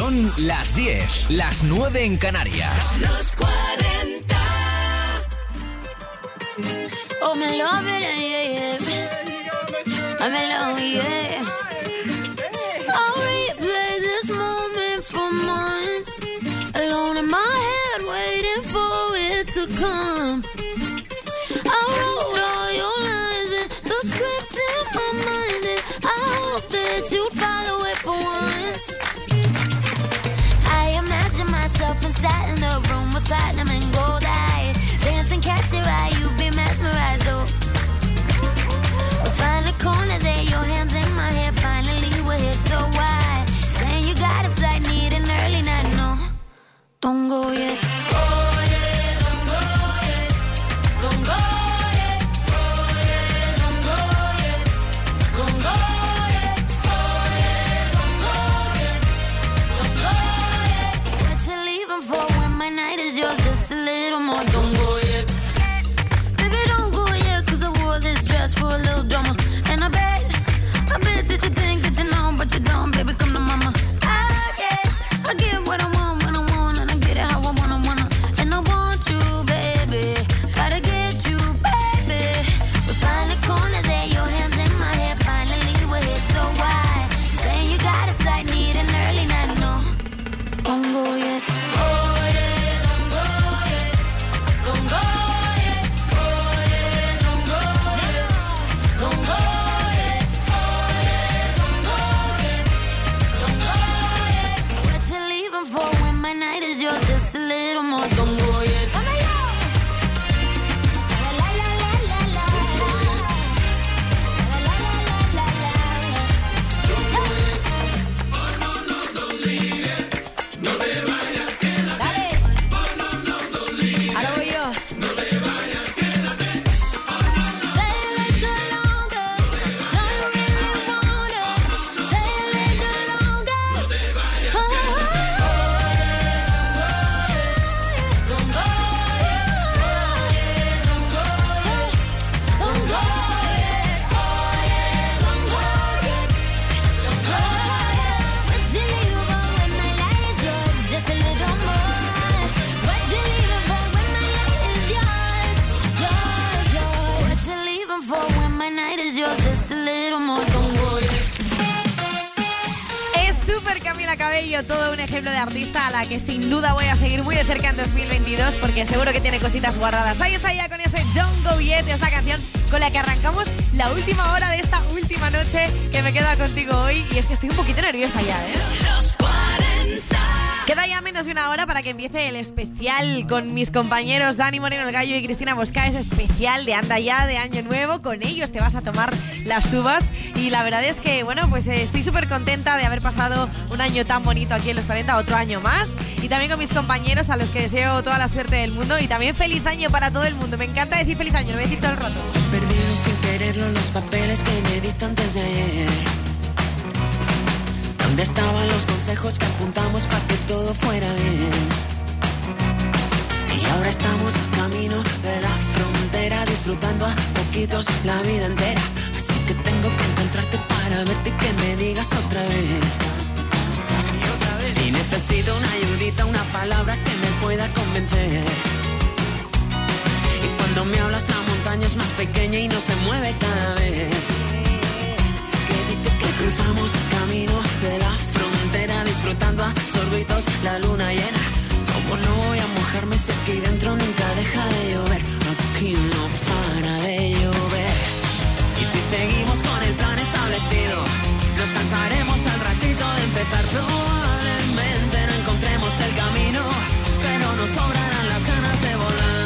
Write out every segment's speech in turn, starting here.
Son las 10, las 9 en Canarias. Los 40. Oh, me love it, yeah. I'm alone, yeah. I'll replay this moment for months. Alone in my head, waiting for it to come. I wrote all your lines and the scripts in my mind, and I hope that you follow it for once. I imagine myself inside in the room with platinum and gold eyes, dancing, catch your eye, you be mesmerized, oh. We'll find a corner there, your hands in my hair, finally we're here, so why? Saying you got a flight, need an early night, no, don't go yet. Oh yeah, don't go yet, don't go yet, oh yeah, don't go yet, don't go yet, oh yeah, don't go yet, don't go yet. What you leaving for when my night is yours, just a little more, don't go yet. Baby, don't go yet, cause I wore this dress for a little drama. And I bet that you think that you know, but you don't, baby, come to mama. I get what I want when I want, and I get it how I wanna. And I want you, baby, gotta get you, baby. We find a corner there, your hands in my hair, finally we're here, so why? Saying you got a flight, need an early night, no, don't go yet. Oh yeah, don't go yet, don't go yet, oh yeah, don't go yet, don't go yet, oh yeah, don't go yet, don't go yet. What you leaving for when my night is yours, just a little more, don't go yet. Cabello, todo un ejemplo de artista a la que sin duda voy a seguir muy de cerca en 2022 porque seguro que tiene cositas guardadas. Ahí está ya con ese Don't Go Yet, es la canción con la que arrancamos la última hora de esta última noche que me queda contigo hoy, y es que estoy un poquito nerviosa ya, Los 40. Queda ya menos de una hora para que empiece el especial con mis compañeros Dani Moreno, el Gallo, y Cristina Mosca. Es especial de Anda Ya, de Año Nuevo. Con ellos te vas a tomar las uvas. Y la verdad es que, bueno, pues estoy súper contenta de haber pasado un año tan bonito aquí en Los 40, otro año más. Y también con mis compañeros, a los que deseo toda la suerte del mundo. Y también feliz año para todo el mundo. Me encanta decir feliz año, lo voy a decir todo el rato. Perdido sin quererlo los papeles que me diste antes de ayer. ¿Dónde estaban los consejos que apuntamos para que todo fuera bien? Y ahora estamos camino de la frontera, disfrutando a poquitos la vida entera. Así que tengo que encontrarte para verte y que me digas otra vez. Y necesito una ayudita, una palabra que me pueda convencer. Y cuando me hablas la montaña es más pequeña y no se mueve cada vez. Que cruzamos camino de la frontera, disfrutando a sorbitos la luna llena. Como no voy a mojarme si aquí dentro nunca deja de llover? Aquí no para de llover. Y si seguimos con el plan establecido, nos cansaremos al ratito de empezar. Probablemente no encontremos el camino, pero nos sobrarán las ganas de volar.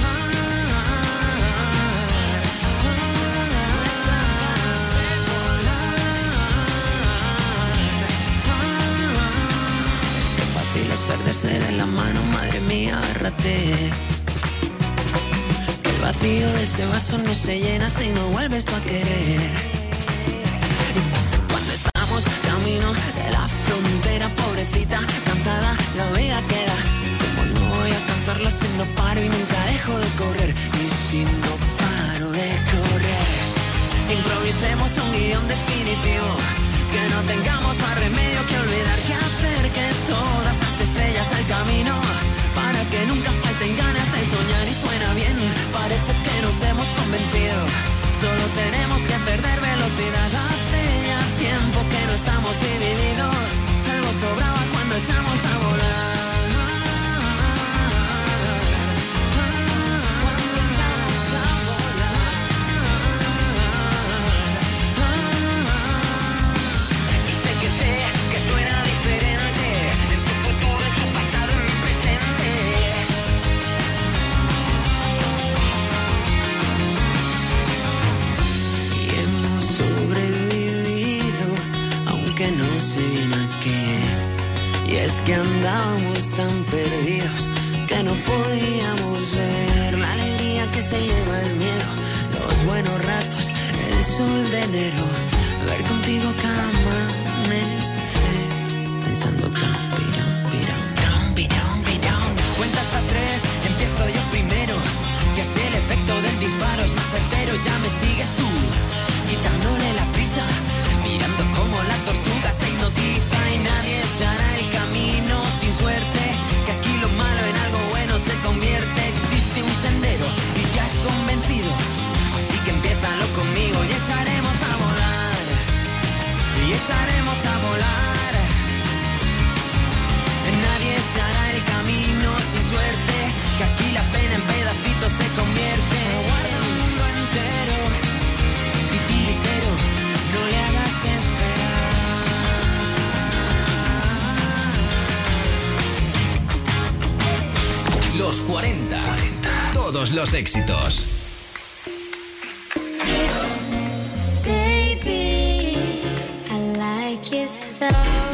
Perderse de la mano, madre mía, agárrate. Que el vacío de ese vaso no se llena si no vuelves tú a querer. Y pasa cuando estamos camino de la frontera, pobrecita, cansada, la vida queda. Como no voy a cansarla si no paro y nunca dejo de correr. Y si no paro de correr, improvisemos un guión definitivo. Que no tengamos más remedio que olvidar que hacer que todo es que andábamos tan perdidos que no podíamos ver la alegría que se lleva el miedo, los buenos ratos, el sol de enero, ver contigo cada amanecer, pensando tan pirón. Cuenta hasta 3, empiezo yo primero, que es el efecto del disparo, es más certero, ya me sigues tú, quitándole la prisa, mirando como la tortuga te hipnotiza y nadie se hará el camino sin suerte, que aquí lo malo en algo bueno se convierte, existe un sendero y ya has convencido, así que empiézalo conmigo y echaremos a volar, nadie se hará el camino sin suerte, que aquí la pena en pedacitos se convierte, guarda un mundo entero, titiritero, no le hagas esperar. Los 40. Todos los éxitos. Baby, I like your stuff.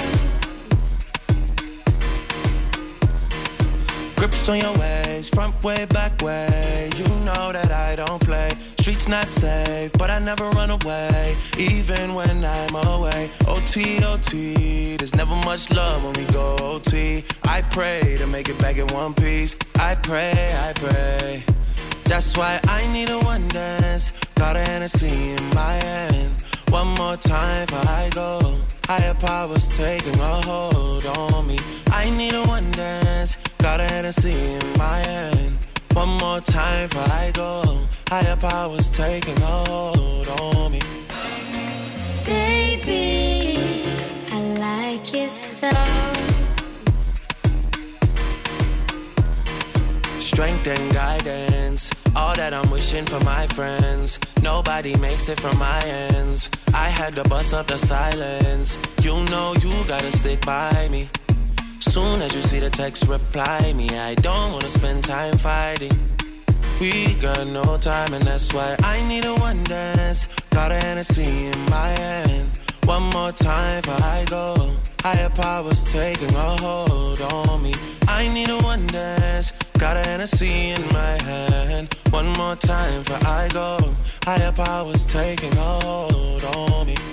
Grips on your ways, front way, back way. You know that I don't play. Streets not safe, but I never run away, even when I'm away. OT, OT, there's never much love when we go OT. I pray to make it back in one piece. I pray. That's why I need a one dance. Got a Hennessy in my hand. One more time before I go. Higher powers taking a hold on me. I need a one dance. Got a Hennessy in my hand. One more time before I go. Higher powers taking a hold on me. Baby, I like your stuff. Strength and guidance, all that I'm wishing for my friends. Nobody makes it from my ends. I had to bust up the silence. You know you gotta stick by me. Soon as you see the text, reply me. I don't wanna spend time fighting. We got no time and that's why I need a one dance. Got a Hennessy in my hand. One more time before I go. Higher powers taking a hold on me. I need a one dance. Got a Hennessy in my hand. One more time before I go. Higher powers taking a hold on me.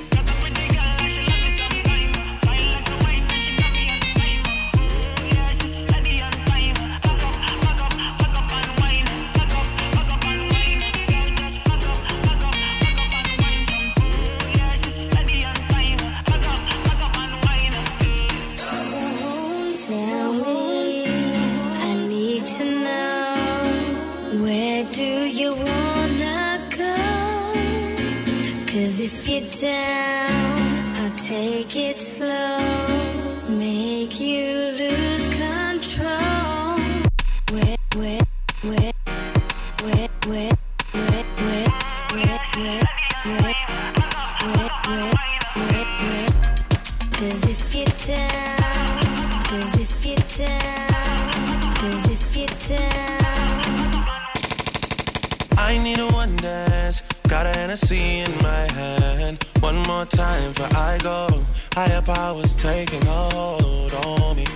Down, I'll take it slow, make you lose control. Wet, wet, wet, wet, wet, wet, wet, wet, wet, wet, wet, wet, wet, wet. 'Cause if you're down, 'cause if you're down, 'cause if you're down. I need a one dance. Got a Hennessy in my hand. One more time before I go. Higher powers taking a hold on me.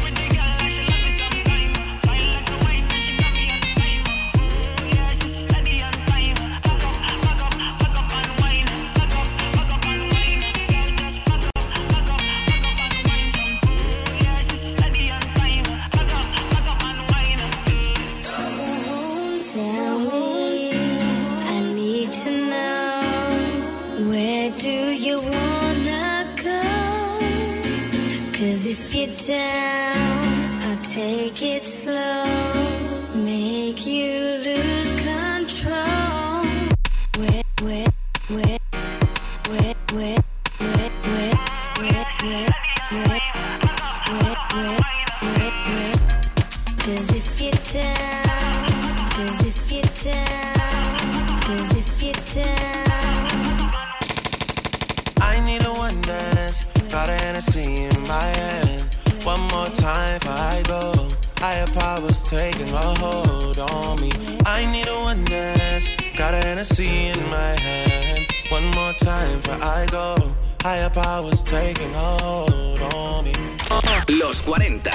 Down, I'll take it slow, make you lose control. Wet, wet, wet, wet, wet, wet, wet, wet, wet, wet, wet, wet, wet, wet. 'Cause if you're down, 'cause if you're down, 'cause if you're down. I need a one dance. Got a Hennessy in my hand. One more time before I go. Higher powers taking a hold on me. I need a one dance. Got a Hennessy in my hand. One more time before I go. Higher powers taking hold on me. Los 40.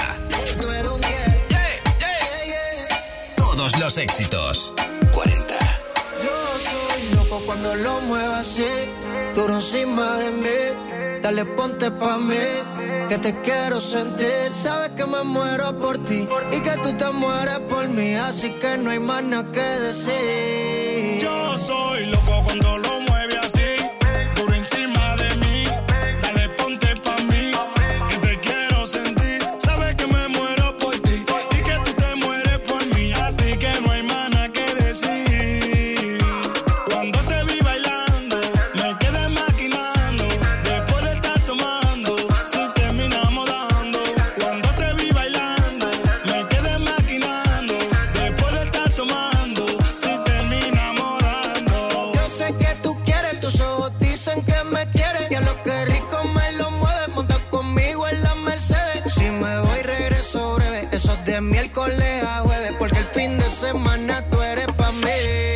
Todos los éxitos. 40. Yo soy loco cuando lo muevas así, duro encima de mí. Dale, ponte pa' mí, que te quiero sentir. Sabes que me muero por ti y que tú te mueres por mí, así que no hay más nada que decir. Yo soy loco cuando lo mueve así, duro encima de mí. Dale, ponte pa' mí, que te quiero sentir. Sabes que me muero por ti y que tú te mueres por mí, así que no hay más nada que decir. Cuando te vi bailando, me quedé maquinando. Después de estar tomando, si terminamos dando. Cuando te vi bailando, me quedé maquinando. Después de estar tomando, si terminamos dando. Yo sé que tú quieres, tus ojos dicen que me quieres. Y a lo que rico me lo mueves, monta conmigo en la Mercedes. Si me voy regreso breve, eso es de miércoles a jueves, porque el fin de semana tú eres pa' mí.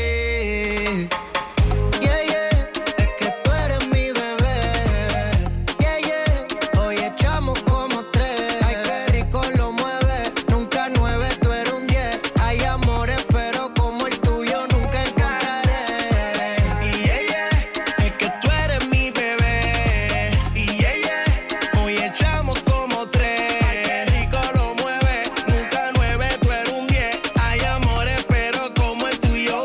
Yeah, yeah, es que tú eres mi bebé. Yeah, yeah, hoy echamos como 3. Ay, qué rico lo mueve, nunca 9, tú eres un 10. Hay amores, pero como el tuyo nunca encontraré. Y es que tú eres mi bebé. Y hoy echamos como 3. Qué rico lo mueve, nunca 9, tú eres un 10. Hay amores, pero como el tuyo.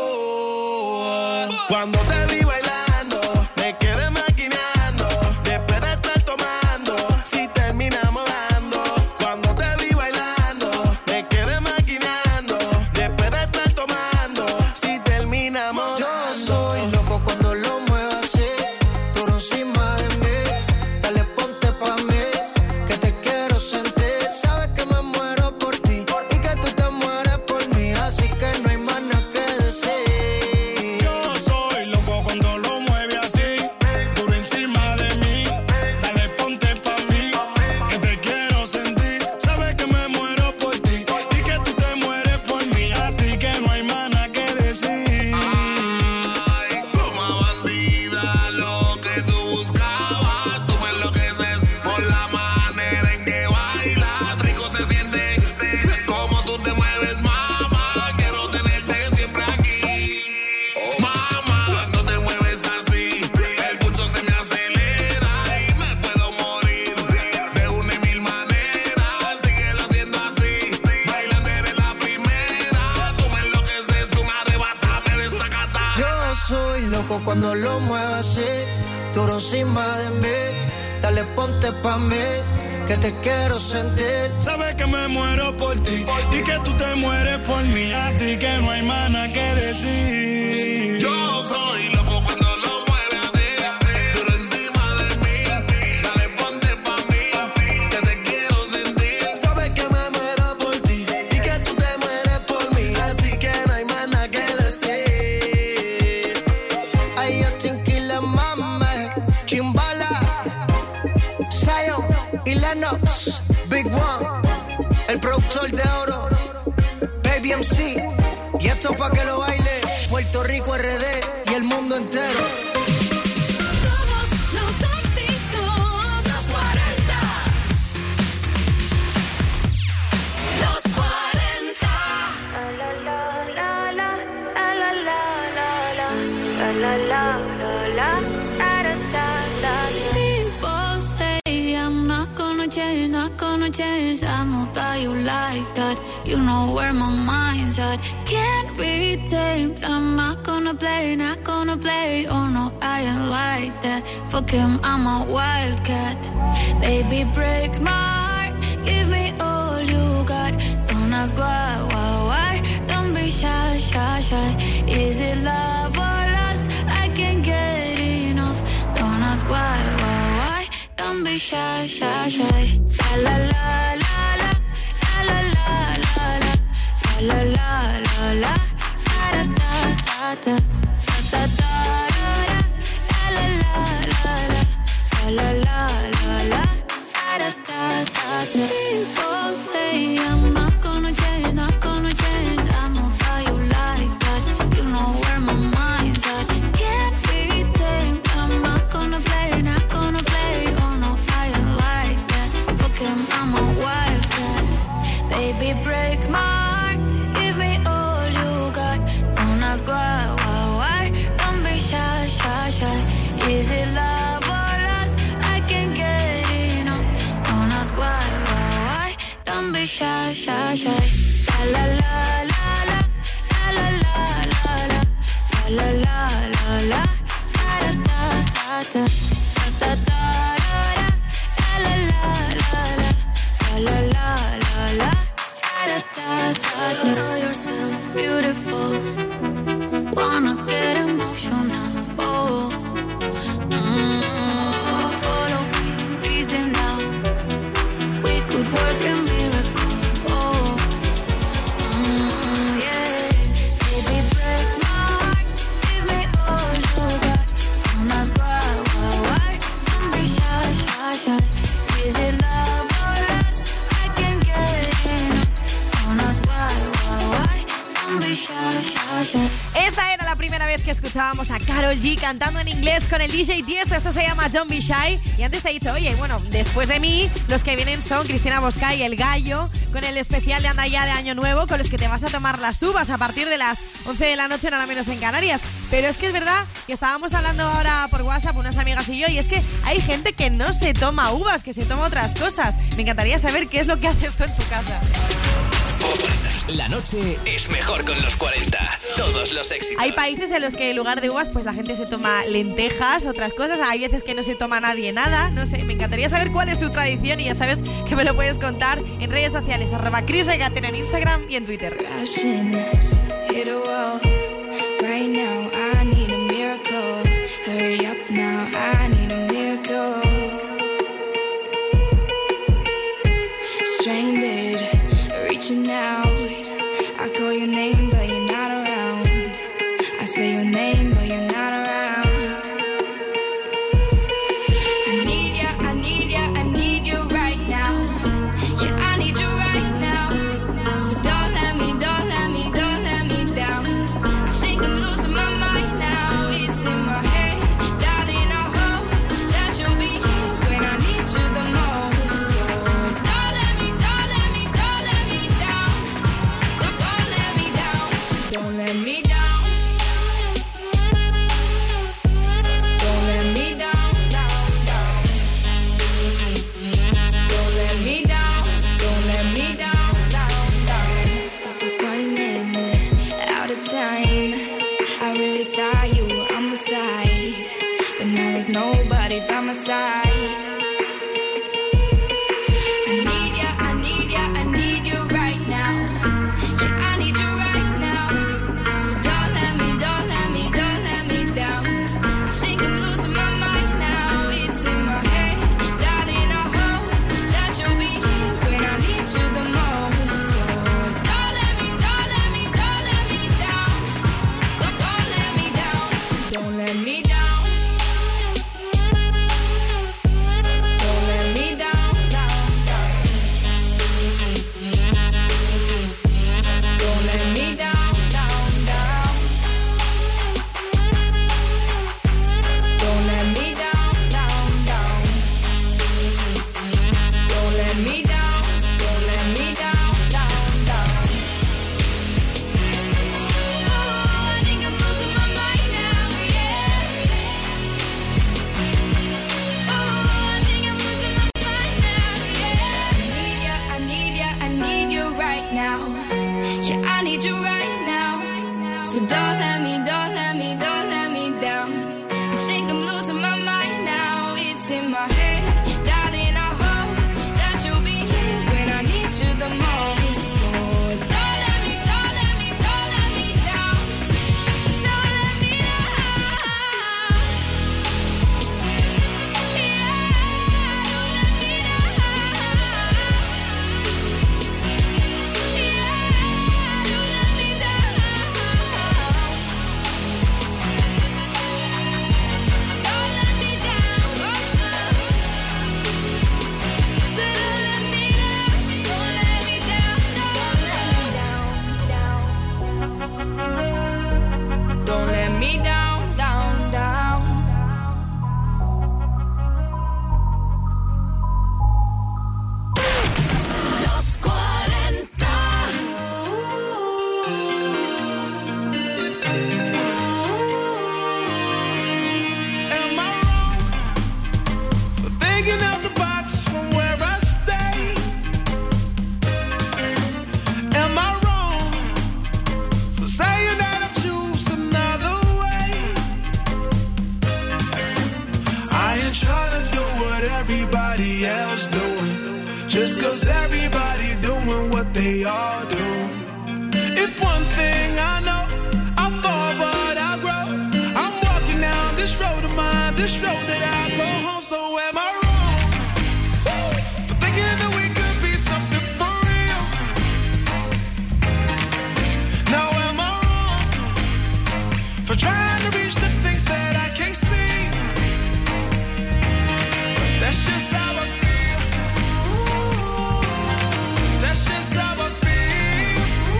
Cuando te vi bailando, me quedé maquinando. Después de estar tomando, si terminamos dando. Cuando te vi bailando, me quedé maquinando. Después de estar tomando, si terminamos Yo dando. soy loco cuando lo muevas así, duro encima de mí. Dale, ponte pa' mí, que te quiero sentir. Sabes que me muero por ti y que tú te mueres por mí, así que no hay más nada que decir. Yo soy loco cuando lo mueve así, duro encima de mí. Dale, ponte pa' mí, que te quiero sentir. Sabes que me muero por ti y que tú te mueres por mí, así que no hay más nada que decir. Ay, pluma bandida, lo que tú buscabas. Tú me enloqueces por la manera en que bailas. Rico se siente como tú te mueves, mamá. Quiero tenerte siempre aquí, mamá. Cuando te mueves así, el pulso se me acelera y me puedo morir de una y mil maneras. Síguelo haciendo así, bailando eres la primera. Tú me enloqueces, tú me arrebatas, me desacatas. Yo soy loco cuando lo muevas así, duro encima de mí. Dale, ponte pa' mí, que te quiero sentir. Sabes que me muero por ti y que tú te mueres por mí, así que no hay más nada que decir. Yo soy loco cuando lo mueve así, duro encima de mí. Dale, ponte pa' mí, que te quiero sentir. Sabes que me muero por ti y que tú te mueres por mí, así que no hay más nada que decir. Ay, yo Tinky mame, Chimbala, Zion y Lennox, Big One, el productor de oro, Baby MC. Y esto pa' que lo baile Puerto Rico, RD y el mundo entero. Todos los éxitos. Los 40. Los 40. People say I'm not gonna change, not gonna change. I know that you like that. You know where my mind's at. Can't be tamed. I'm not gonna play, not gonna play. Oh no, I ain't like that. Fuck him, I'm a wildcat. Baby, break my heart. Give me all you got. Don't ask why. Don't be shy, shy, shy. Is it love or lust? I can't get enough. Don't ask why. Don't be shy, shy, shy. La la la la la la la la la la la la la da da da da da da da la la la la la la la la da da da da. People say I'm not gonna change, not gonna change. I know that you like that. You know where my mind's at. Can't be tamed. I'm not gonna play, not gonna play. be shy, shy, shy. La la la la la, la la la la, la la la la, da da da da, da da da, la la la la, la la la la, da da da. Know yourself beautiful, wanna get emotional. Oh, follow me, reason now. We could work a miracle. Oh, yeah. Baby, break my heart, give me all you got. Don't ask why? Don't be shy, shy, shy. Is it love or lust? I can't get enough. Don't ask why? Don't be shy, shy, shy. Esta era la primera vez que escuchábamos a Karol G cantando en inglés con el DJ Tiesto. Esto se llama Don't Be Shy. Y antes te he dicho, oye, bueno, después de mí, los que vienen son Cristina Boscay y El Gallo, con el especial de Anda Ya de Año Nuevo, con los que te vas a tomar las uvas a partir de las 11 de la noche, nada menos en Canarias. Pero es que es verdad que estábamos hablando ahora por WhatsApp, unas amigas y yo, y es que hay gente que no se toma uvas, que se toma otras cosas. Me encantaría saber qué es lo que haces tú en tu casa. La noche es mejor con los 40. Todos los éxitos. Hay países en los que en lugar de uvas, pues la gente se toma lentejas, otras cosas. Hay veces que no se toma nadie nada. No sé, me encantaría saber cuál es tu tradición y ya sabes que me lo puedes contar en redes sociales. @ChrisRegaten en Instagram y en Twitter. Hit a wall. Right now, I need a miracle. Hurry up now, I need a miracle. Stranded, reaching out. I call your name, but you're not around. I say your name, but you're not around. I need ya, I need ya, I need you right now. Yeah, I need you right now. So don't let me, don't let me, don't let me down. I think I'm losing my mind now. It's in my head, darling, I hope that you'll be here when I need you the most. So don't let me, don't let me, don't let me down. Don't let me down. Don't let me down. Don't let me down, down, down. Don't let me down. Don't let me down, down, down. Running out of time. I really thought you were on my side, but now there's nobody by my side. I need ya, I need ya, I need you right now. Yeah, I need you right now. So don't let me, don't let me, don't let me down. I think I'm losing my mind now. It's in my head, darling, I hope that you'll be here when I need you the most. So don't let me, don't let me, don't let me down. Don't let me down. Don't let me down. Don't let me down, down, down. Don't let me down, down, down. Don't let me down, down, down. Don't let me down, don't let me down, down, down. Oh, I think I'm losing my mind now, yeah. Oh, I think I'm losing my mind now, yeah. I need ya, I need you right now. Yeah, I need you right now. So don't let me, don't let me, don't let me down. I think I'm losing my mind now. It's in my head, darling, I hope that you'll be here when I need you the most. So don't let me, don't let me, don't let me down. Don't let me down. Yeah, don't let me down. Yeah, don't let me down. Don't let me down. everybody else doing. Just 'cause everybody doing what they all do. If one thing I know, I fall but I grow. I'm walking down this road of mine, this road that I go home. So am I wrong for thinking that we could be something for real? Now am I wrong for trying to reach the things that I can't see? But that's just how I feel. That's just how I feel.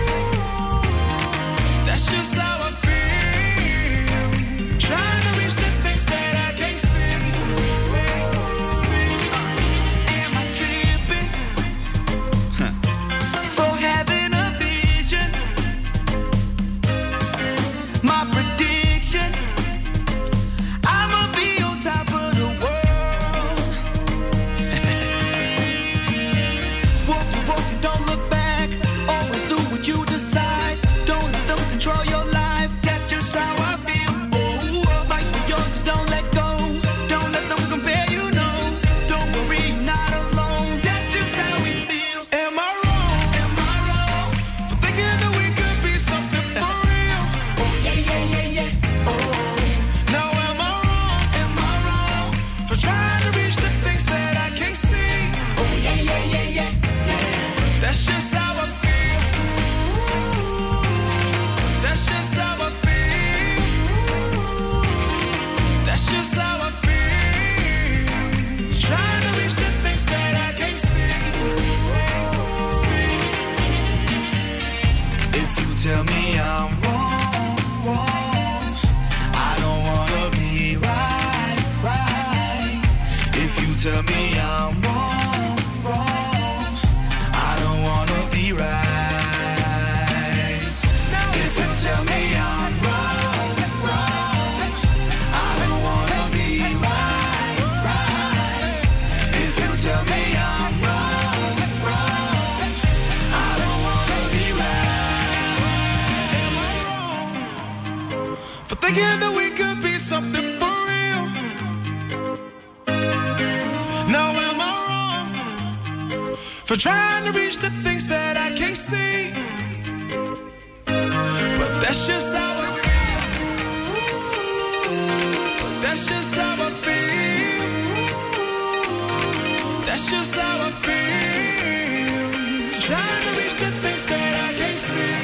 That's just how I feel. Trying to reach the things that I can't see. Am I tripping for having a vision? My prediction, I'ma be on top of the world. Walk the walk and don't look back. Always do what you decide. Don't let them control your life. That's just how I feel. Oh, fight for yours, so don't let go. Don't let them compare, you know. Don't worry, you're not alone. That's just how we feel. Am I wrong? Am I wrong for thinking that we could be something for real? Oh yeah, yeah, yeah, yeah. Oh, now am I wrong? Am I wrong for trying to reach the things that I can't see? Oh yeah, yeah, yeah, yeah, yeah. That's just how I feel. That's just how I feel. That's just how I feel. Trying to reach the things that I can't see. If you tell me I'm wrong, I don't wanna be right. If you tell me I'm wrong, I don't wanna be right. If you tell me I'm wrong, I don't wanna be right. If you tell me I'm wrong, I don't wanna be right. Am I wrong for thinking that we could be something for real? Now am I wrong for trying to reach the things that I can't see? But that's just how I feel. That's just how I feel. That's just how I feel. Trying to reach the things that I can't see.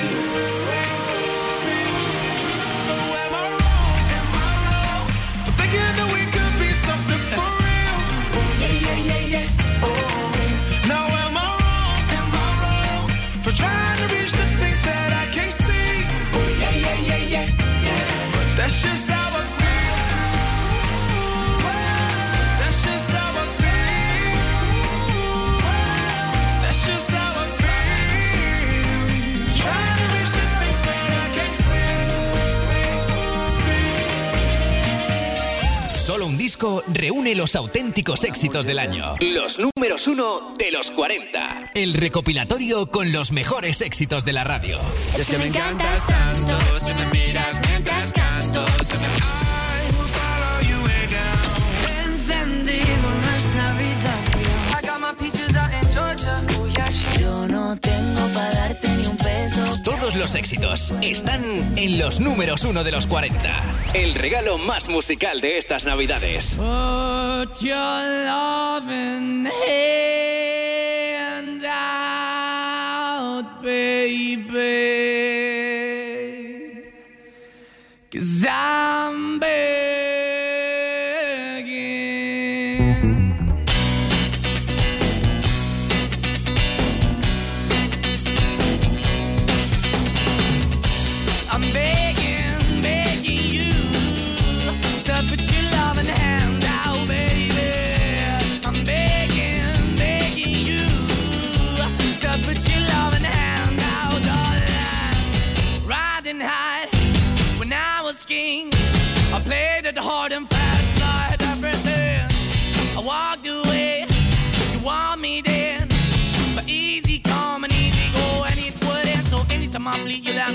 So am I wrong? Am I wrong for thinking that we could be something for real? Oh yeah, yeah, yeah, yeah. Oh, now am I wrong for trying to reach the things that I can't see? Oh yeah, yeah, yeah, yeah, yeah. But that's just how I feel. That's just how I feel. That's just how I feel. Trying to reach the things that I can't see. Solo un disco reúne los auténticos éxitos del año. Los números 1 de los 40. El recopilatorio con los mejores éxitos de la radio. Es que me encantas tanto, si me miras mientras canto, se me... I will follow you way down. Encendido nuestra habitación. I got my peaches out in Georgia. Oh, yeah, shit. Yo no tengo para darte ni un peso. Todos los éxitos están en los números 1 de los 40. El regalo más musical de estas navidades. Put your loving hand out, baby. 'Cause I'm begging. I'm begging, begging you to put your loving hand out, baby. I'm begging.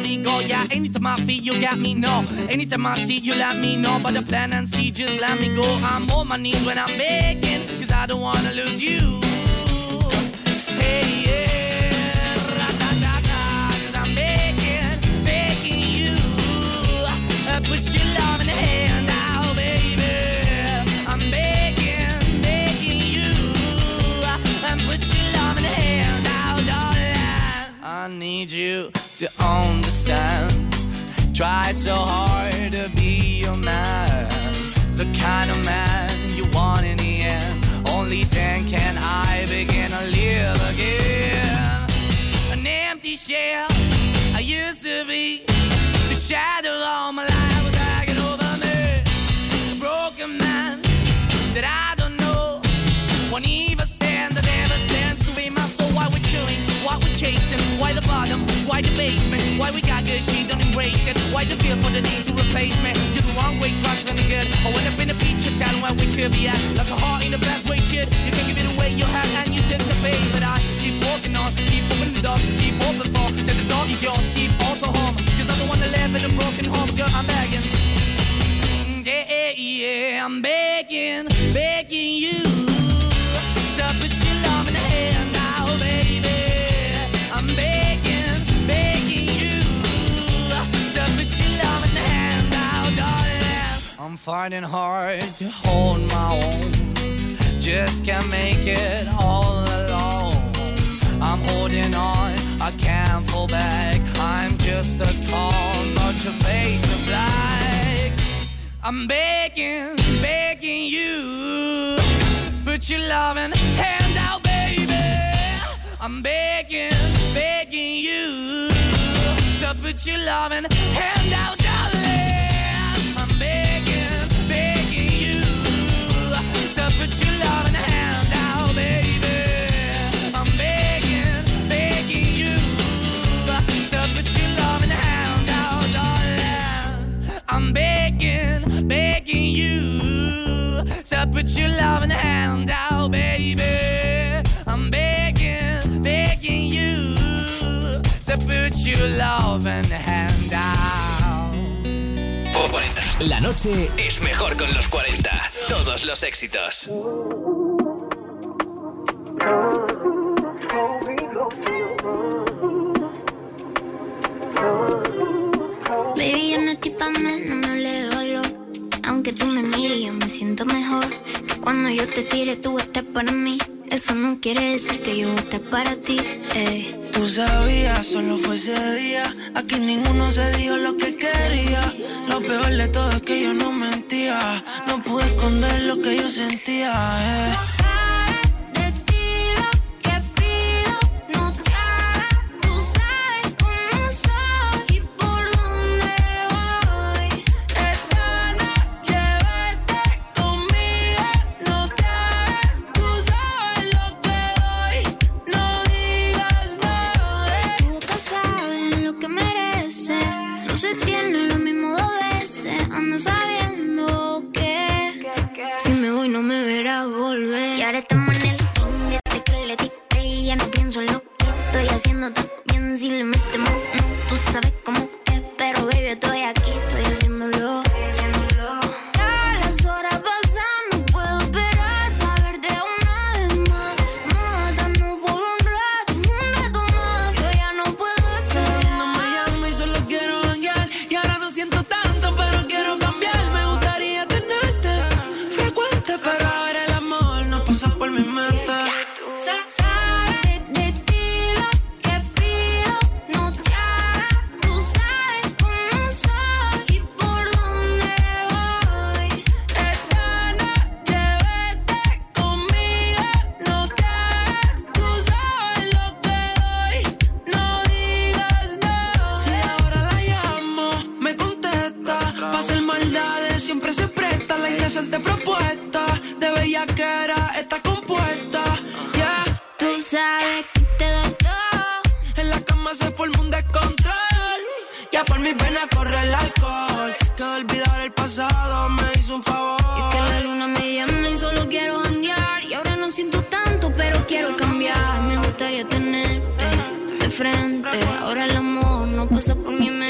me go. Yeah, anytime I feel you got me, no. Anytime I see you, let me know. But the plan and see, just let me go. I'm on my knees when I'm begging, cause I don't wanna lose you. Hey, yeah, ra-da-da-da, cause I'm begging you. Put your love in the hand now, baby. I'm begging you. Put your love in the hand now, darling. I need you to understand. Try so hard to be your man, the kind of man you want in the end. Only then can I begin to live again. An empty shell I used to be, the shadow all my life was hanging over me. A broken man that I don't know, won't even stand, that never stands to be my soul. Why we're chilling, why we're chasing, why the bottom, why the basement, why we got good, she don't embrace it, why the feel for the need to replace me. You're the wrong way, trying to be good. I went up in the feature town where we could be at, like a heart in the best way, shit. You can give it away, you have, and you take the pay. But I keep walking on, keep opening the door, keep open for, that the door is yours, keep also home. Cause I'm the one that live in a broken home, girl, I'm begging. Yeah, I'm begging you. So put your love in the hand now, baby. I'm begging you. So put your love in the hand now, darling. I'm finding hard to hold my own. Just can't make it all alone. I'm holding on, I can't fall back. I'm just a call, not your face of black. I'm begging you. Put your loving hand out, baby. I'm begging you. So put your loving hand out, darling. I'm begging you. So put your loving hand out, baby. I'm begging you. So put your loving hand out, darling. I'm begging you. So put your loving hand out, baby. I'm begging you. So put your loving hand out. 40. La noche es mejor con los 40. Todos los éxitos. Baby, yo no estoy pa' más, no me hable de valor. Aunque tú me mires, yo me siento mejor. Que cuando yo te tire, tú vas a estar para mí. Eso no quiere decir que yo voy a estar para ti, Tú sabías, solo fue ese día. Aquí ninguno se dijo lo que quería. Lo peor de todo es que yo no mentía. No pude esconder lo que yo sentía, no me verá volver. Y ahora estamos en el cine, de que le tique. Ya no pienso en lo que estoy haciendo también. Si le metemos, no, tú sabes cómo es. Pero baby, estoy aquí, estoy haciéndolo. Ya las horas pasan, no puedo esperar para verte una vez más. Matando por un rato más. Yo ya no puedo esperar. No me llamo y solo quiero janguear. Y ahora no siento tanto, pero quiero cambiar. Me gustaría tenerte frecuente, pero ahora el amor no pasa por mi mente. Sabes de ti lo que pido, no te hagas. Tú sabes cómo soy y por dónde voy. Esta noche vete conmigo, no te hagas. Tú sabes lo que doy, no digas no. Si ahora la llamo, me contesta. Pa' hacer maldades siempre se presta. La indecente propuesta de bellaquera está compuesta. Yeah. Tú sabes que te doy todo. En la cama se forma un descontrol. Ya por mis venas corre el alcohol. Que olvidar el pasado me hizo un favor. Y es que la luna me llama y solo quiero janguear. Y ahora no siento tanto, pero quiero cambiar. Me gustaría tenerte de frente. Ahora el amor no pasa por mi mente.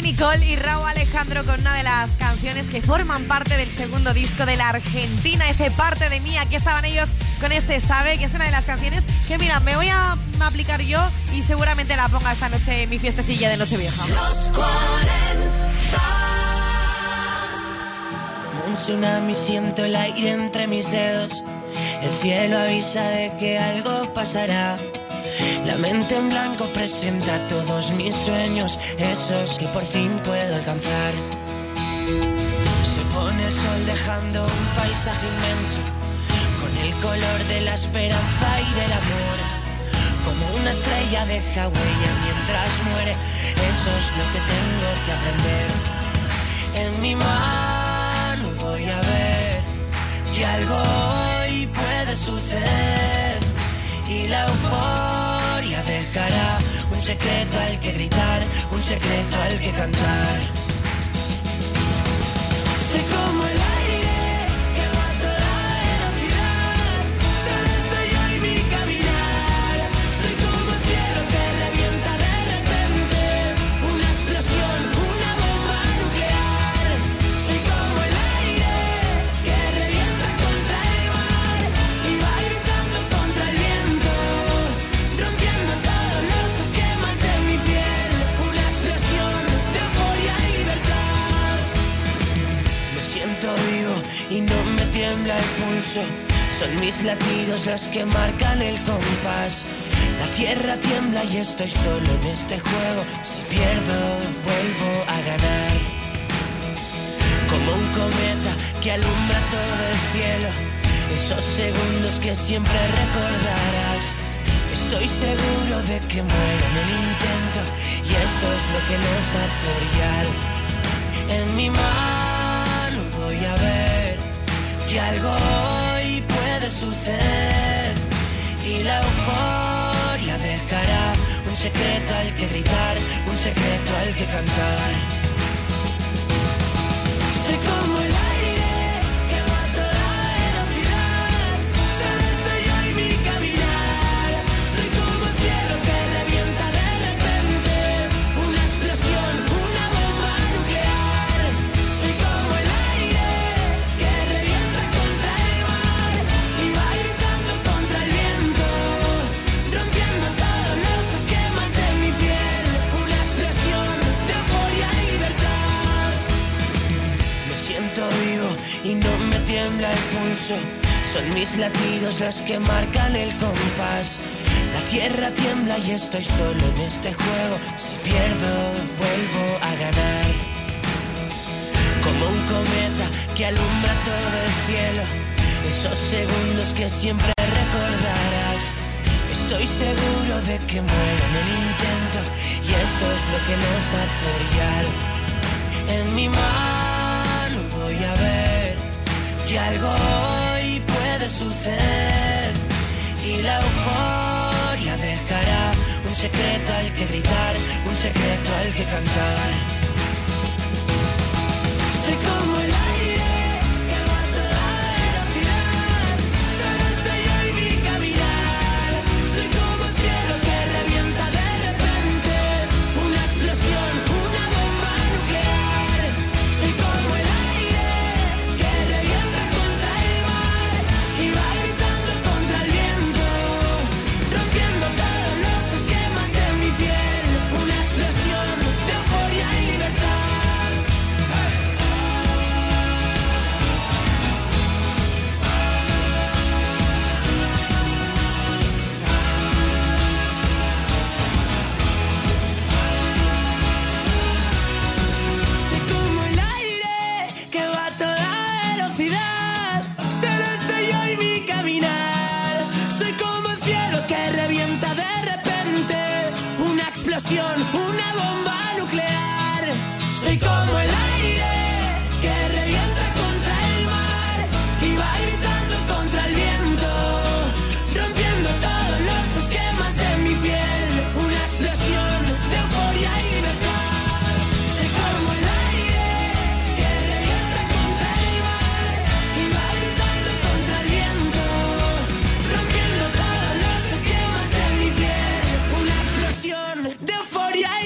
Nicky Nicole y Rauw Alejandro con una de las canciones que forman parte del segundo disco de la Argentina, ese Parte de Mí. Aquí estaban ellos con este Sabe, que es una de las canciones que, mira, me voy a aplicar yo y seguramente la ponga esta noche en mi fiestecilla de Nochevieja. Los 40. Como un tsunami siento el aire entre mis dedos. El cielo avisa de que algo pasará. La mente en blanco presenta todos mis sueños, esos que por fin puedo alcanzar. Se pone el sol dejando un paisaje inmenso, con el color de la esperanza y del amor. Como una estrella deja huella mientras muere, eso es lo que tengo que aprender. En mi mano voy a ver que algo hoy puede suceder, y la euforia dejará un secreto al que gritar, un secreto al que cantar. Soy como el aire que va a toda velocidad, solo estoy yo y mi caminar. Soy como el cielo que revienta de repente, una explosión, una bomba nuclear. Soy como el aire que revienta contra el mar y va gritando contra el viento, rompiendo todos los esquemas de mi piel, una explosión de euforia y libertad. Me siento vivo y no me tiembla el pulso, son mis latidos los que marcan el compás. La tierra tiembla y estoy solo en este juego, si pierdo vuelvo a ganar. Como un cometa que alumbra todo el cielo, esos segundos que siempre recordarás. Estoy seguro de que muero en el intento, y eso es lo que nos hace brillar. En mi mano voy a ver que algo hoy puede suceder, y la euforia dejará un secreto al que gritar, un secreto al que cantar. Soy como el aire que va a toda velocidad, solo estoy yo y mi caminar. Soy como el cielo que revienta de repente, una explosión, una bomba nuclear. Soy como el aire que revienta contra el mar y va gritando contra el viento, rompiendo todos los esquemas de mi piel, una explosión de euforia y libertad. Me siento vivo y no me tiembla el pulso, son mis latidos los que marcan el compás. La tierra tiembla y estoy solo en este juego, si pierdo vuelvo a ganar. Como un cometa que alumbra todo el cielo, esos segundos que siempre recordarás. Estoy seguro de que muero en el intento, y eso es lo que nos hace brillar. En mi mano voy a ver que algo hoy puede suceder, y la euforia dejará un secreto al que gritar, un secreto al que cantar. Soy como el aire que va a toda velocidad, solo estoy yo y mi caminar. Soy como el cielo que revienta de repente, una explosión, una bomba nuclear. Soy como el aire que revienta contra el mar y va gritando contra el viento, rompiendo todos los esquemas de mi piel, una explosión de euforia y libertad. Soy como el aire que va a toda velocidad, solo estoy yo y mi caminar. Soy como el cielo que revienta de repente, una explosión, una bomba nuclear. Soy como el aire que revienta contra el mar y va gritando contra el viento, rompiendo todos los esquemas de mi piel, una explosión de euforia y libertad. Soy como el aire que revienta contra el mar y va gritando contra el viento, rompiendo todos los esquemas de mi piel, una explosión de euforia y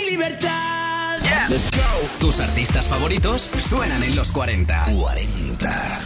favoritos suenan en los 40. 40.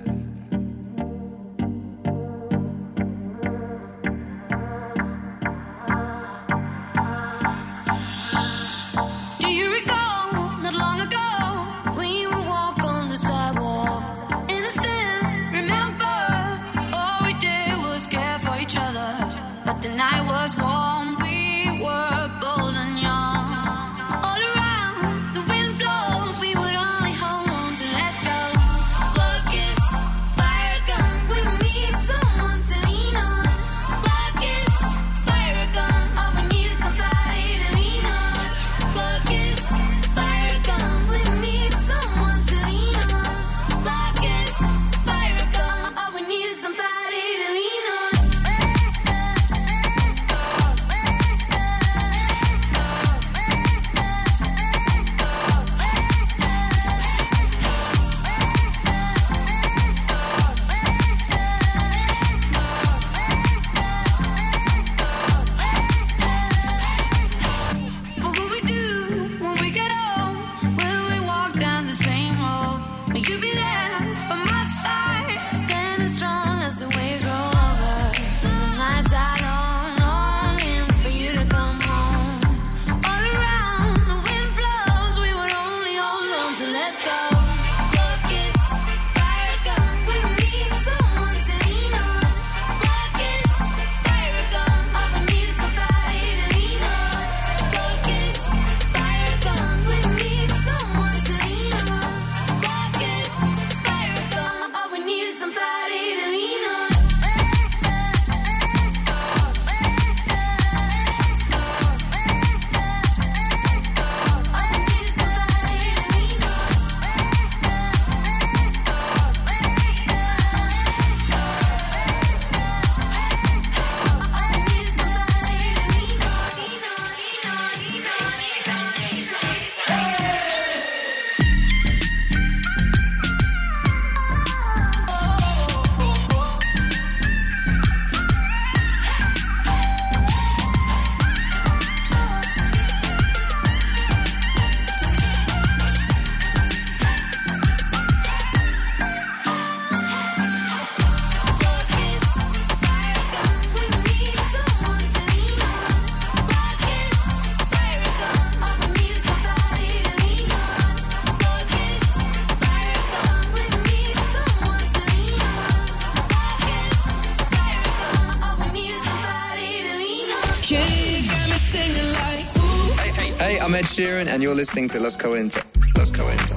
Hey, I'm Ed Sheeran and you're listening to Los 40. Los 40.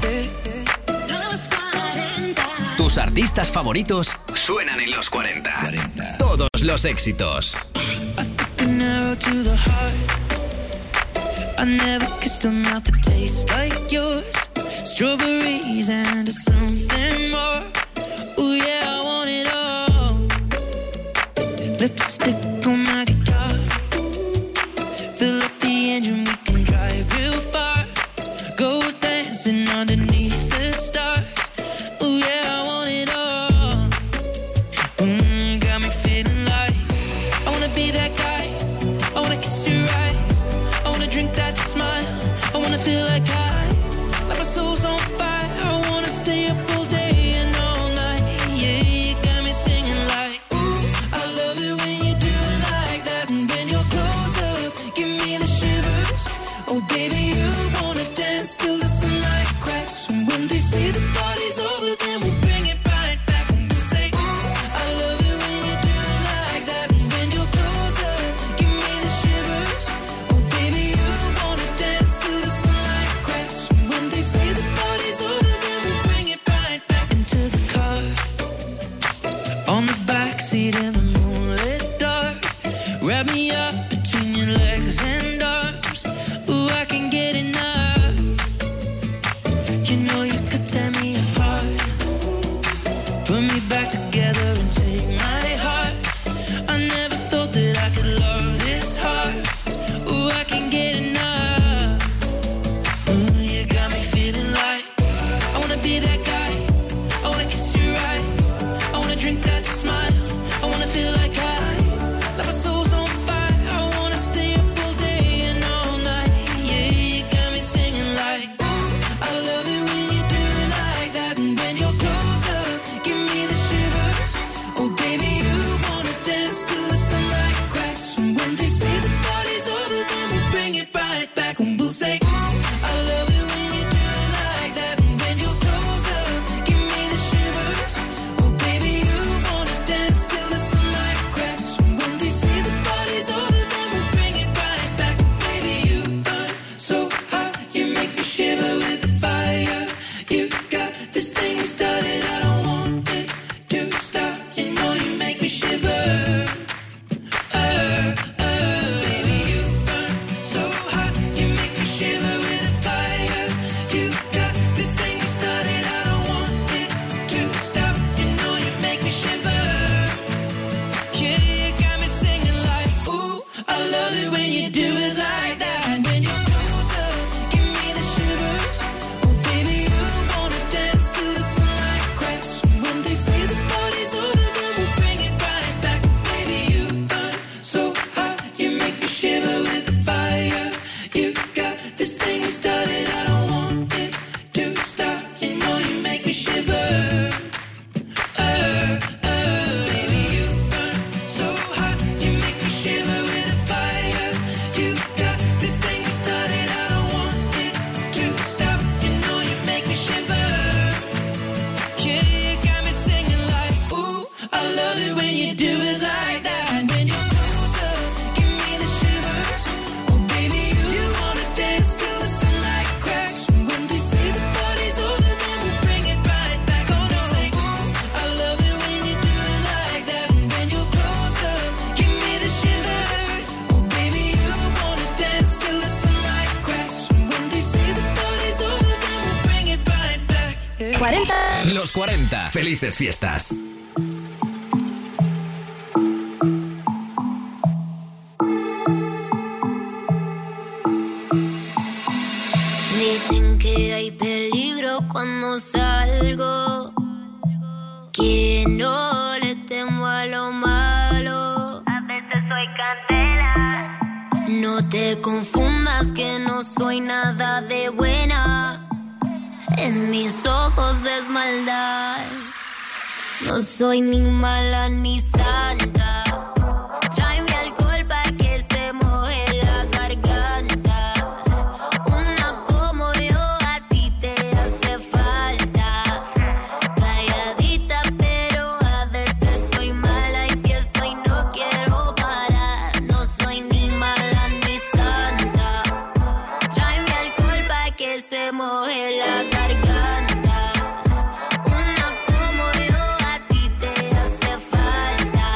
Tus artistas favoritos suenan en los 40. Todos los éxitos. I never kissed a mouth that tastes like yours. Strawberries and something more. Ooh yeah, I want it all. Lipstick on my guitar. Fill up the engine, we can drive real far. Go dancing underneath the stars. Ooh yeah, I want it all. Got me feeling like I wanna be that guy. I wanna kiss your eyes. I wanna drink that smile. I wanna feel like like my soul's on fire. I wanna stay up all day and all night. Yeah, you got me singing like, ooh, I love it when you do it like that. And when you're close up, give me the shivers. Oh baby, you wanna dance till the sunlight cracks. And when they say the party's over, then we'll bring it right back. And we'll say, ooh, I love it when you do it like that. And when you're close up, give me the shivers. Oh baby, you wanna dance till the sunlight cracks. And when they say the party's over, then we'll bring it right back into the car. On the backseat in the moonlit dark. Wrap me up between your legs and arms. Ooh, I can get enough. You know you could tear me apart. Put me back together and take my heart. I never thought that I could love this hard. Ooh, I can get enough. Ooh, you got me feeling like I wanna be that guy. I wanna kiss your eyes. I wanna drink that smile. I wanna feel like my soul's on fire. I shiver. Baby, you burn so hot, you make me shiver with the fire. You got this thing started, I don't want it to stop. You know you make me shiver. Yeah, you got me singing like, ooh, I love it when you do it like that. And when you're closer, give me the shivers. Oh, baby, you wanna dance till the sunlight cracks. When they say the party's over, then we'll bring it right back. Baby, you burn so hot, you make me shiver with the fire. You got this thing started, I don't want it to stop. You know you make me shiver. Baby, you burn so hot, you make me shiver with the fire. You got this thing started, I don't want it to stop. You know you make me shiver. Yeah, you got me singing like, ooh, I love it when you do it like that. And when you're closer, give me the shivers. Oh, baby, you wanna dance till the sunlight cracks. When they say the party's over, then we'll bring it right back. Oh, no, say, ooh, I love it when you do it like that. And when you're closer, give me the shivers. Oh, baby, you wanna dance till the sunlight cracks. When they say the party's over, then we'll bring it right back. Yeah. 40. Los 40. Felices fiestas. Dicen que hay peligro cuando salgo, que no le temo a lo malo. A veces soy candela. No te confundas que no soy nada de buena. En mis ojos ves maldad. No soy ni mala ni santa. Tráeme alcohol pa' que se moje la garganta. Una como yo a ti te hace falta. Calladita pero a veces soy mala. Empiezo y no quiero parar. No soy ni mala ni santa. Tráeme alcohol pa' que se moje la garganta. Una como yo a ti te hace falta.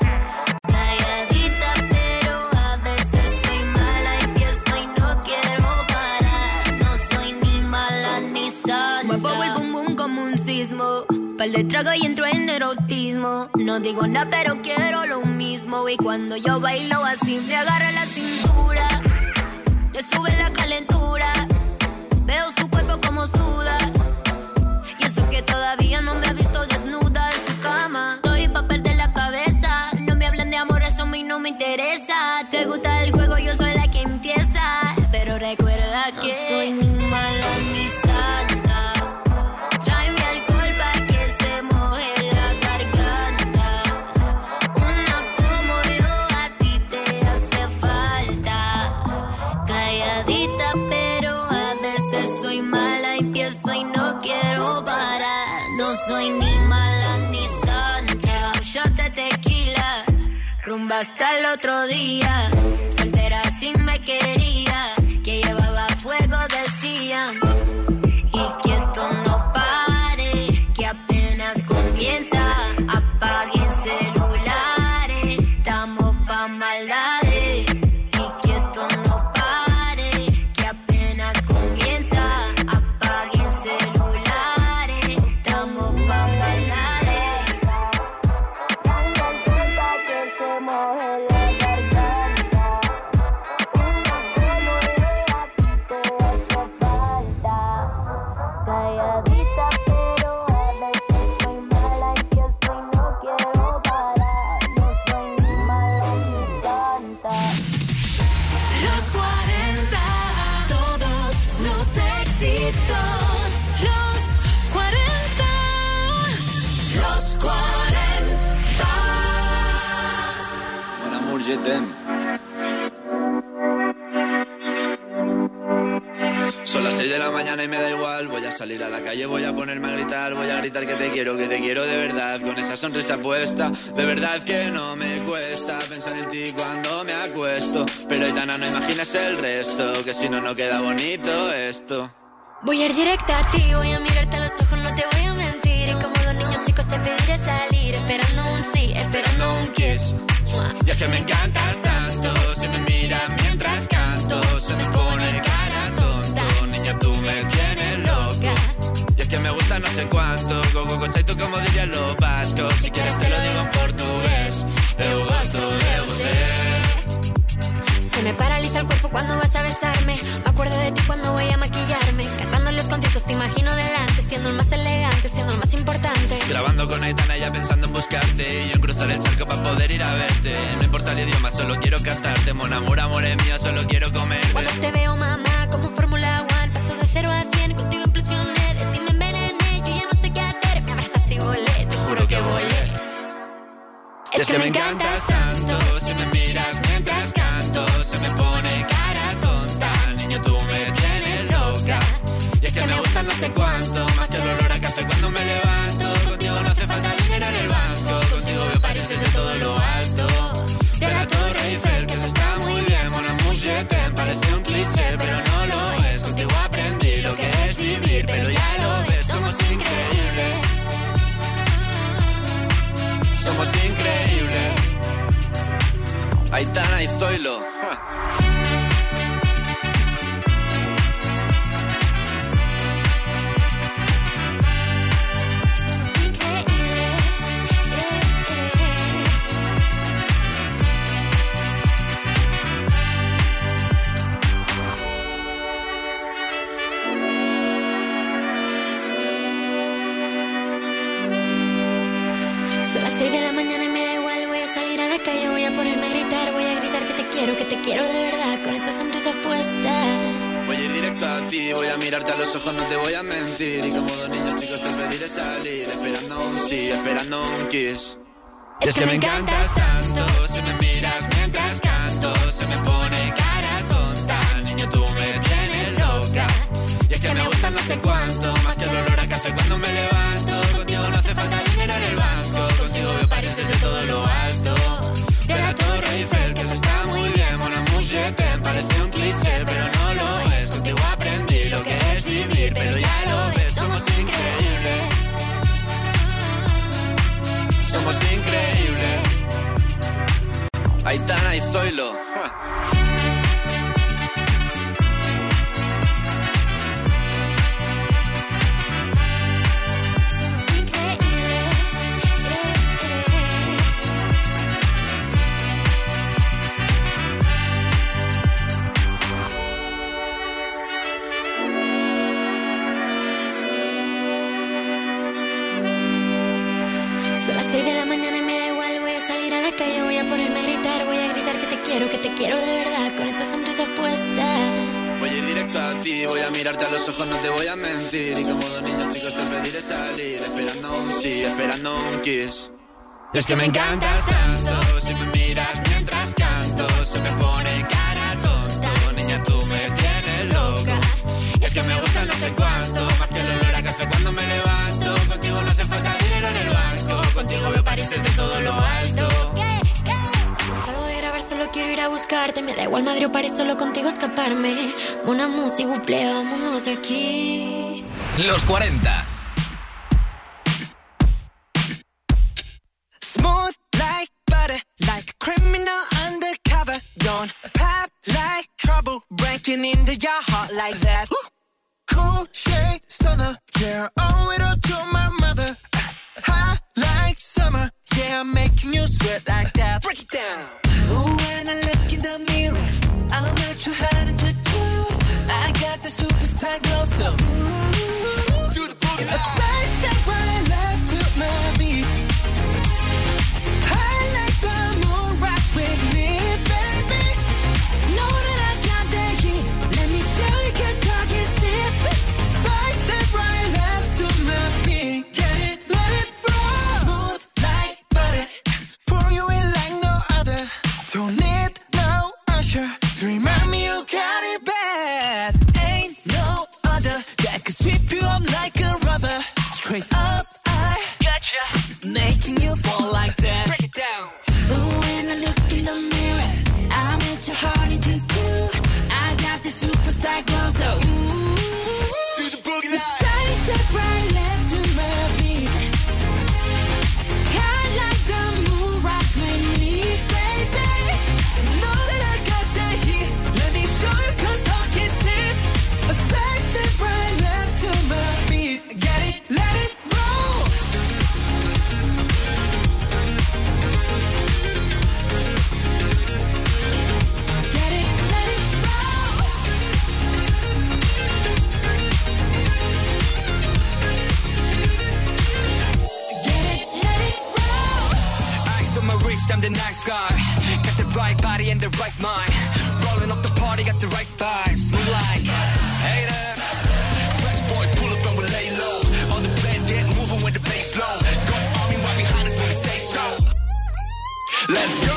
Calladita pero a veces soy mala. Empiezo y no quiero parar. No soy ni mala ni santa. Muevo el bum bum como un sismo. Pal de trago y entro en erotismo. No digo nada pero quiero lo mismo. Y cuando yo bailo así me agarra la cintura. Le sube la calentura. Veo su cuerpo como suda. Y eso que todavía no me ha visto desnuda en su cama. Estoy pa' perder la cabeza. No me hablen de amor, eso a mí no me interesa. Te gusta el juego, yo soy la que empieza. Pero recuerda que no soy ni mala ni santa. Tráeme alcohol pa' que se moje la garganta. Una como yo a ti te hace falta. Calladita pero a veces soy mala. Empiezo y no quiero parar. No soy ni mala ni santa. Un shot de tequila, rumba hasta el otro día. Soltera si me quería, que llevaba fuego decían. Y que esto no pare, que apenas comienza. Apaguen celulares, estamos pa' maldades. Y que esto no pare, que apenas comienza. Apaguen celulares, estamos pa' maldades. Que se moje la garganta. Una como yo a ti te hace falta. Calladita pero a veces soy mala. Empiezo y no quiero parar. No soy ni mala ni santa. Los 40, todos los éxitos. Los 40, los 40. Mon amour, je t'aime. Son las 6 de la mañana y me da igual. Voy a salir a la calle, voy a ponerme a gritar. Voy a gritar que te quiero de verdad. Con esa sonrisa puesta, de verdad que no me cuesta pensar en ti cuando me acuesto. Pero Aitana, no imagines el resto, que si no, no queda bonito esto. Voy a ir directa a ti, voy a mirarte a los ojos, no te voy a mentir. Y como los niños chicos te pediré salir. Esperando un sí, esperando que me encantas tanto. Si me miras mientras canto, se me pone cara tonto. Niña, tú me tienes loca. Y es que me gusta no sé cuánto. Go, chaito, como dirían los vascos. Si quieres te lo digo en portugués. Eu gosto de você. Se me paraliza el cuerpo cuando vas a besarme. Me acuerdo de ti cuando voy a maquillarme. Cantando en los conciertos te imagino delante, siendo el más elegante, siendo el más importante. Grabando con Aitana ya pensando en buscarte. Y yo en cruzar el charco para poder ir a verte. No importa el idioma, solo quiero cantarte. Mon amour, amor es mío, solo quiero comerte. Cuando te veo, mamá, como Fórmula 1, paso de 0 a 100, contigo implosioné. De ti me envenené, yo ya no sé qué hacer. Me abrazaste y volé, te juro que volé. Es que me encantas tanto. Si me miras mientras canto, se me pone cara tonta. Niño, tú me tienes loca. Y es que me gusta no sé cuánto, más que el olor a café cuando me levanto. Contigo no hace falta dinero en el banco. Contigo veo París desde todo lo alto. De la Torre Eiffel, que eso está muy bien. Mon amour, je t'aime, parece un cliché, pero no lo es. Contigo aprendí lo que es vivir, pero ya lo ves, somos increíbles. Somos increíbles. Aitana y Zoilo. Son las 6 de la mañana y me da igual. Voy a salir a la calle, voy a ponerme a gritar. Voy a gritar que te quiero de verdad, con esa sonrisa puesta. Voy a ir directo a ti, voy a mirarte a los ojos, no te voy a mentir. Y como dos niños chicos te pediré salir, esperando un sí, esperando un kiss. Y es que me encantas tanto, si me miras mientras canto, se me pone cara tonta. Niño, tú me tienes loca. Y es que me gusta no sé cuánto, más que el olor a café cuando me levanto. Contigo no hace falta dinero en el banco. Contigo veo París desde todo lo alto. De la Torre Eiffel, que eso está muy bien. Mon amour, je t'aime, parece un cliché, pero no lo es. Contigo aprendí lo que es vivir, pero ya lo ves, somos increíbles. Somos increíbles. Aitana y Zoilo. Son las 6 de la mañana y me da igual. Voy a salir a la calle, voy a ponerme a gritar. Voy a gritar que te quiero de verdad, con esa sonrisa puesta. Voy a ir directo a ti, voy a mirarte a los ojos, no te voy a mentir. Y como dos niños chicos te pediré salir, esperando un sí, esperando un kiss. Y es que me encantas tanto, si me miras mientras canto, se me pone cara tonta. Niña, tú me tienes loca. Y es que me gusta no sé cuánto, más que el olor a café cuando me levanto. Contigo no hace falta dinero en el banco. Contigo veo París desde todo lo alto. Salgo de grabar, solo quiero ir a buscarte. Me da igual Madrid o París, solo contigo escaparme. Una música, buple, vámonos de aquí. Los 40. Smooth like butter, like a criminal undercover. Don't pop like trouble, breaking into your heart like that. Cool shade stunner, yeah, owe it all to my mother. Hot like summer, yeah, I'm making you sweat like that. Break it down. Ooh, when I look in the mirror, I'm not too hard to do. I got the superstar glow, so ooh, Do the boogie a side step right left to my beat. I like the moon, rock with me, baby. Know that I got that heat. Let me show you 'cause talk is cheap. Side step right left to my beat. Get it, let it roll. Smooth like butter. Pour you in like no other. Don't need no usher to remind me you got it bad. Ain't no other sky. Got the right body and the right mind. Rolling up the party, got the right vibes. Move like haters. Fresh boy, pull up and we lay low. All the players get moving with the bass low. Got the army right behind us when we say so. Let's go.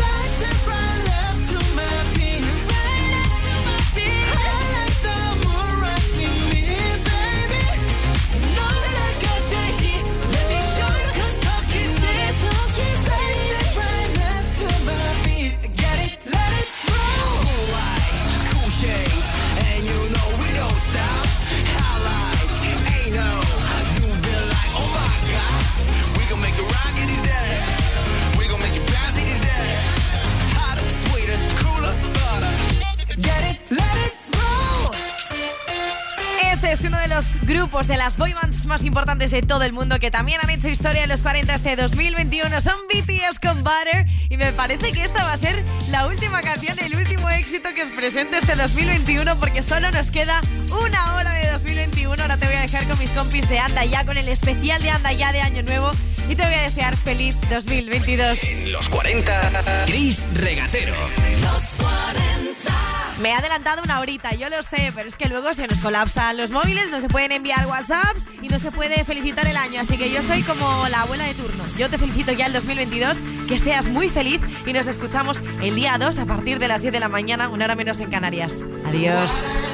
Es uno de los grupos de las boy bands más importantes de todo el mundo que también han hecho historia en los 40 este 2021. Son BTS con Butter y me parece que esta va a ser la última canción, el último éxito que os presento este 2021 porque solo nos queda una hora de 2021. Ahora te voy a dejar con mis compis de Anda Ya, con el especial de Anda Ya de Año Nuevo y te voy a desear feliz 2022. En los 40, Chris Regatero. Los 40. Me he adelantado una horita, yo lo sé, pero es que luego se nos colapsan los móviles, no se pueden enviar WhatsApps y no se puede felicitar el año. Así que yo soy como la abuela de turno. Yo te felicito ya el 2022, que seas muy feliz y nos escuchamos el día 2 a partir de las 10 de la mañana, una hora menos en Canarias. Adiós.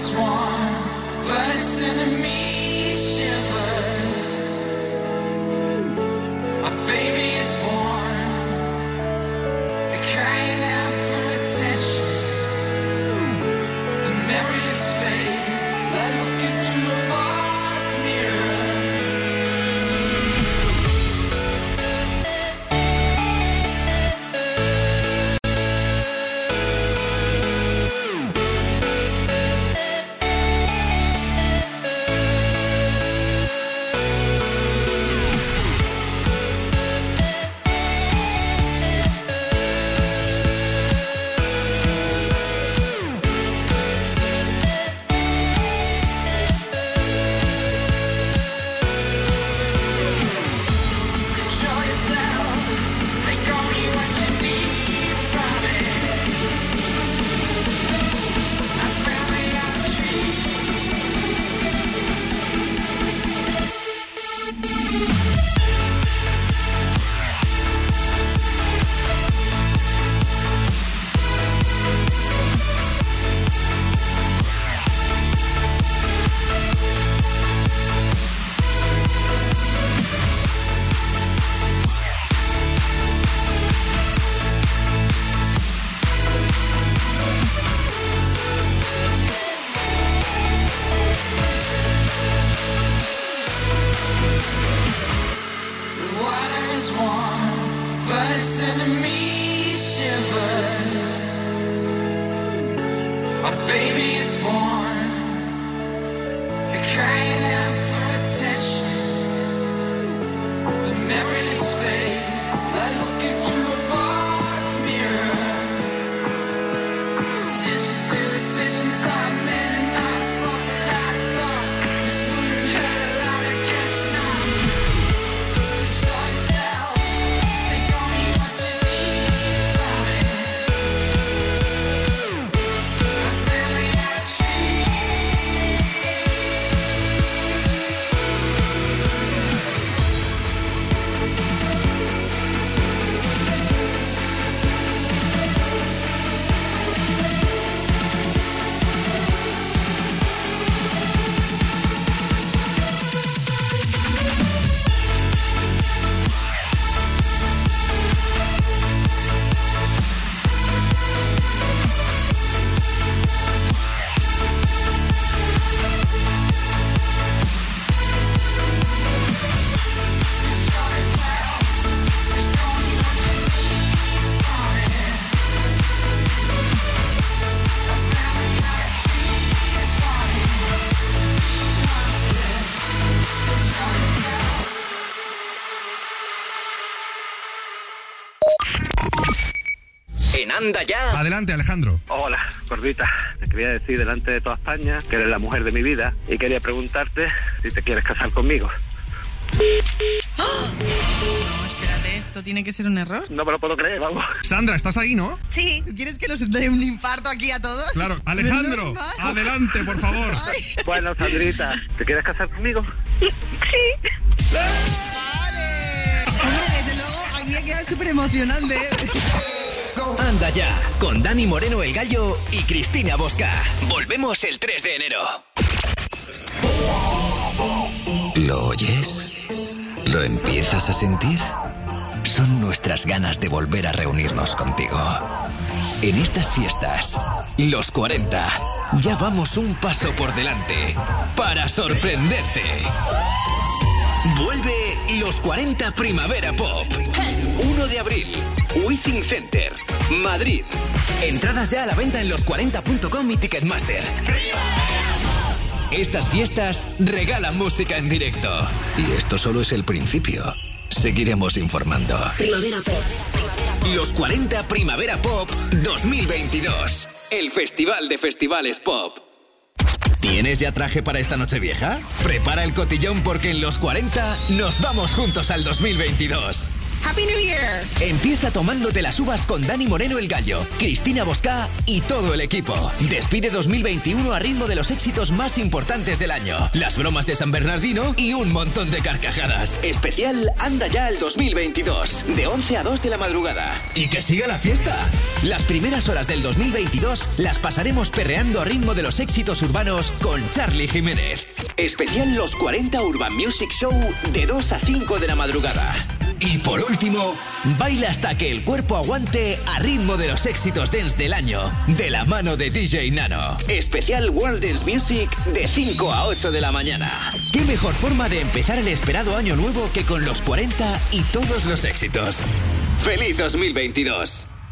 En Anda Ya. Adelante, Alejandro. Hola, gordita. Te quería decir delante de toda España que eres la mujer de mi vida y quería preguntarte si te quieres casar conmigo. No, espérate, esto tiene que ser un error. No me lo puedo creer, vamos. Sandra, ¿estás ahí, no? Sí. ¿Quieres que nos dé un infarto aquí a todos? Claro. Alejandro, adelante, por favor. Bueno, Sandrita, ¿te quieres casar conmigo? Sí. Vale. Hombre, desde luego, aquí ha quedado súper emocionante. Anda ya, con Dani Moreno el Gallo y Cristina Bosca. Volvemos el 3 de enero. ¿Lo oyes? ¿Lo empiezas a sentir? Son nuestras ganas de volver a reunirnos contigo. En estas fiestas, los 40, ya vamos un paso por delante para sorprenderte. Vuelve los 40 Primavera Pop. 1 de abril, Withing Center, Madrid. Entradas ya a la venta en los40.com y Ticketmaster. Estas fiestas regalan música en directo. Y esto solo es el principio. Seguiremos informando. Primavera Pop. Los 40 Primavera Pop 2022. El festival de festivales pop. ¿Tienes ya traje para esta Nochevieja? Prepara el cotillón porque en los 40 nos vamos juntos al 2022. ¡Happy New Year! Empieza tomándote las uvas con Dani Moreno el Gallo, Cristina Bosca y todo el equipo. Despide 2021 a ritmo de los éxitos más importantes del año, las bromas de San Bernardino y un montón de carcajadas. Especial Anda ya al 2022, de 11 a 2 de la madrugada. ¡Y que siga la fiesta! Las primeras horas del 2022 las pasaremos perreando a ritmo de los éxitos urbanos con Charly Jiménez. Especial Los 40 Urban Music Show de 2 a 5 de la madrugada. Y por último, baila hasta que el cuerpo aguante a ritmo de los éxitos dance del año, de la mano de DJ Nano. Especial World Dance Music de 5 a 8 de la mañana. ¿Qué mejor forma de empezar el esperado año nuevo que con los 40 y todos los éxitos? ¡Feliz 2022!